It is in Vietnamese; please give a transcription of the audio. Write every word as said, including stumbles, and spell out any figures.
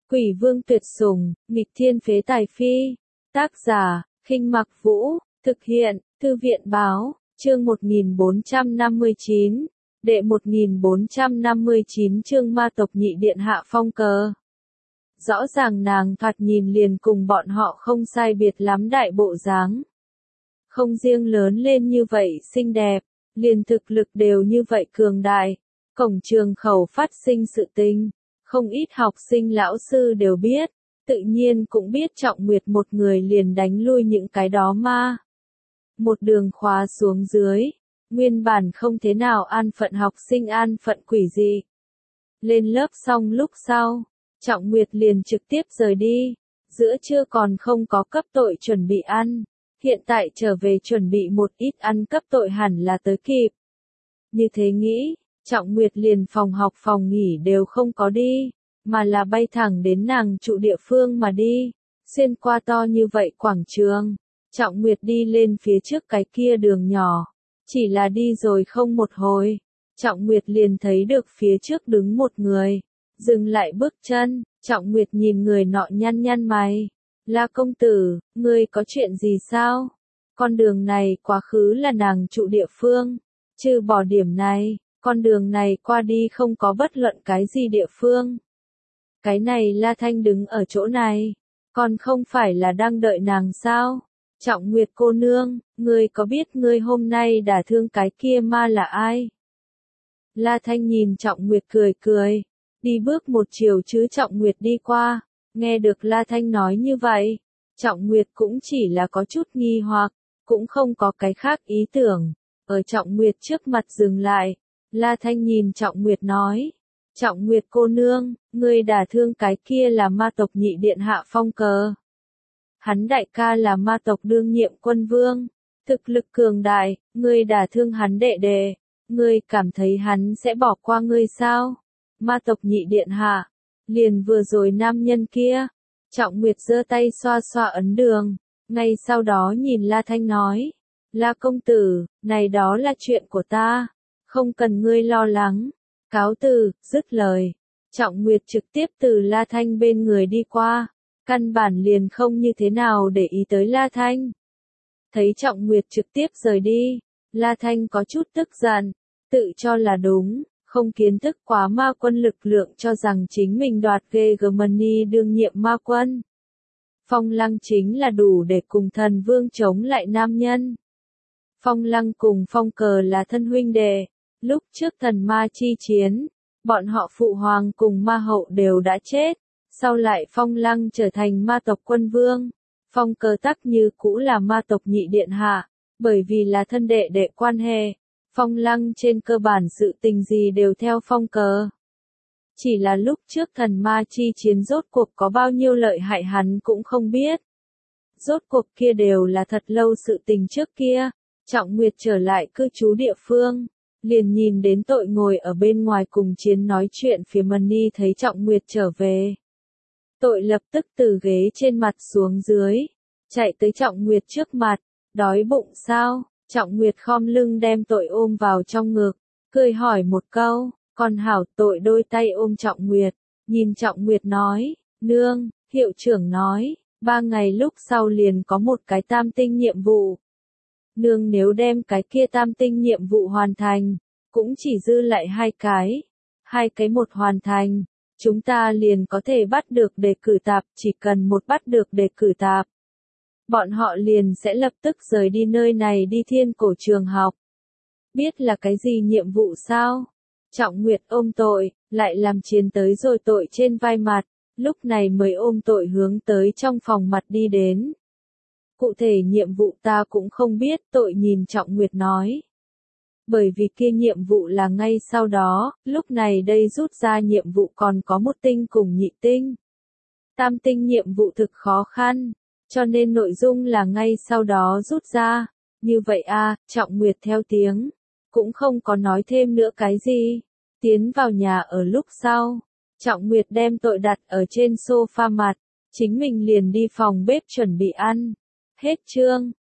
Quỷ vương tuyệt sủng, nghịch thiên phế tài phi. Tác giả, Khinh Mặc Vũ, thực hiện, Thư viện báo, chương một nghìn bốn trăm năm mươi chín, đệ một nghìn bốn trăm năm mươi chín chương ma tộc nhị điện hạ phong cờ. Rõ ràng nàng thoạt nhìn liền cùng bọn họ không sai biệt lắm đại bộ dáng. Không riêng lớn lên như vậy xinh đẹp, liền thực lực đều như vậy cường đại. Cổng trường khẩu phát sinh sự tình, không ít học sinh lão sư đều biết, tự nhiên cũng biết Trọng Nguyệt một người liền đánh lui những cái đó ma. Một đường khóa xuống dưới, nguyên bản không thế nào an phận học sinh an phận quỷ dị. Lên lớp xong lúc sau, Trọng Nguyệt liền trực tiếp rời đi, giữa trưa còn không có cấp tội chuẩn bị ăn, hiện tại trở về chuẩn bị một ít ăn cấp tội hẳn là tới kịp. Như thế nghĩ, Trọng Nguyệt liền phòng học phòng nghỉ đều không có đi, mà là bay thẳng đến nàng trụ địa phương mà đi, xuyên qua to như vậy quảng trường. Trọng Nguyệt đi lên phía trước cái kia đường nhỏ, chỉ là đi rồi không một hồi, Trọng Nguyệt liền thấy được phía trước đứng một người, dừng lại bước chân, Trọng Nguyệt nhìn người nọ nhăn nhăn mày, "La công tử, ngươi có chuyện gì sao?" Con đường này quá khứ là nàng trụ địa phương, trừ bỏ điểm này, con đường này qua đi không có bất luận cái gì địa phương. Cái này La Thanh đứng ở chỗ này, còn không phải là đang đợi nàng sao? Trọng Nguyệt cô nương, ngươi có biết ngươi hôm nay đả thương cái kia ma là ai? La Thanh nhìn Trọng Nguyệt cười cười, đi bước một chiều chứ Trọng Nguyệt đi qua, nghe được La Thanh nói như vậy, Trọng Nguyệt cũng chỉ là có chút nghi hoặc, cũng không có cái khác ý tưởng, ở Trọng Nguyệt trước mặt dừng lại, La Thanh nhìn Trọng Nguyệt nói, Trọng Nguyệt cô nương, ngươi đả thương cái kia là ma tộc nhị điện hạ phong cờ. Hắn đại ca là ma tộc đương nhiệm quân vương, thực lực cường đại, ngươi đả thương hắn đệ đệ, ngươi cảm thấy hắn sẽ bỏ qua ngươi sao? Ma tộc nhị điện hạ, liền vừa rồi nam nhân kia, Trọng Nguyệt giơ tay xoa xoa ấn đường, ngay sau đó nhìn La Thanh nói, La công tử, này đó là chuyện của ta, không cần ngươi lo lắng. Cáo từ, dứt lời, Trọng Nguyệt trực tiếp từ La Thanh bên người đi qua, căn bản liền không như thế nào để ý tới La Thanh. Thấy Trọng Nguyệt trực tiếp rời đi, La Thanh có chút tức giận, tự cho là đúng, không kiến thức quá ma quân lực lượng cho rằng chính mình đoạt ghê Germany đương nhiệm ma quân. Phong Lăng chính là đủ để cùng thần vương chống lại nam nhân. Phong Lăng cùng Phong Cờ là thân huynh đệ. Lúc trước thần ma chi chiến, bọn họ phụ hoàng cùng ma hậu đều đã chết, sau lại Phong Lăng trở thành ma tộc quân vương, Phong Cờ tắc như cũ là ma tộc nhị điện hạ, bởi vì là thân đệ đệ quan hệ, Phong Lăng trên cơ bản sự tình gì đều theo Phong Cờ. Chỉ là lúc trước thần ma chi chiến rốt cuộc có bao nhiêu lợi hại hắn cũng không biết. Rốt cuộc kia đều là thật lâu sự tình trước kia, Trọng Nguyệt trở lại cư trú địa phương. Liền nhìn đến tội ngồi ở bên ngoài cùng chiến nói chuyện phía Mani thấy Trọng Nguyệt trở về. Tội lập tức từ ghế trên mặt xuống dưới, chạy tới Trọng Nguyệt trước mặt, đói bụng sao? Trọng Nguyệt khom lưng đem tội ôm vào trong ngực, cười hỏi một câu, còn hảo. Tội đôi tay ôm Trọng Nguyệt, nhìn Trọng Nguyệt nói, nương, hiệu trưởng nói, ba ngày lúc sau liền có một cái tam tinh nhiệm vụ. Nương nếu đem cái kia tam tinh nhiệm vụ hoàn thành, cũng chỉ dư lại hai cái, hai cái một hoàn thành, chúng ta liền có thể bắt được đề cử tạp, chỉ cần một bắt được đề cử tạp. Bọn họ liền sẽ lập tức rời đi nơi này đi thiên cổ trường học. Biết là cái gì nhiệm vụ sao? Trọng Nguyệt ôm tội, lại làm chiến tới rồi tội trên vai mặt, lúc này mới ôm tội hướng tới trong phòng mặt đi đến. Cụ thể nhiệm vụ ta cũng không biết, tội nhìn Trọng Nguyệt nói. Bởi vì kia nhiệm vụ là ngay sau đó, lúc này đây rút ra nhiệm vụ còn có một tinh cùng nhị tinh. Tam tinh nhiệm vụ thực khó khăn, cho nên nội dung là ngay sau đó rút ra. Như vậy a, Trọng Nguyệt theo tiếng, cũng không có nói thêm nữa cái gì. Tiến vào nhà ở lúc sau, Trọng Nguyệt đem tội đặt ở trên sofa mặt, chính mình liền đi phòng bếp chuẩn bị ăn. Hết chương.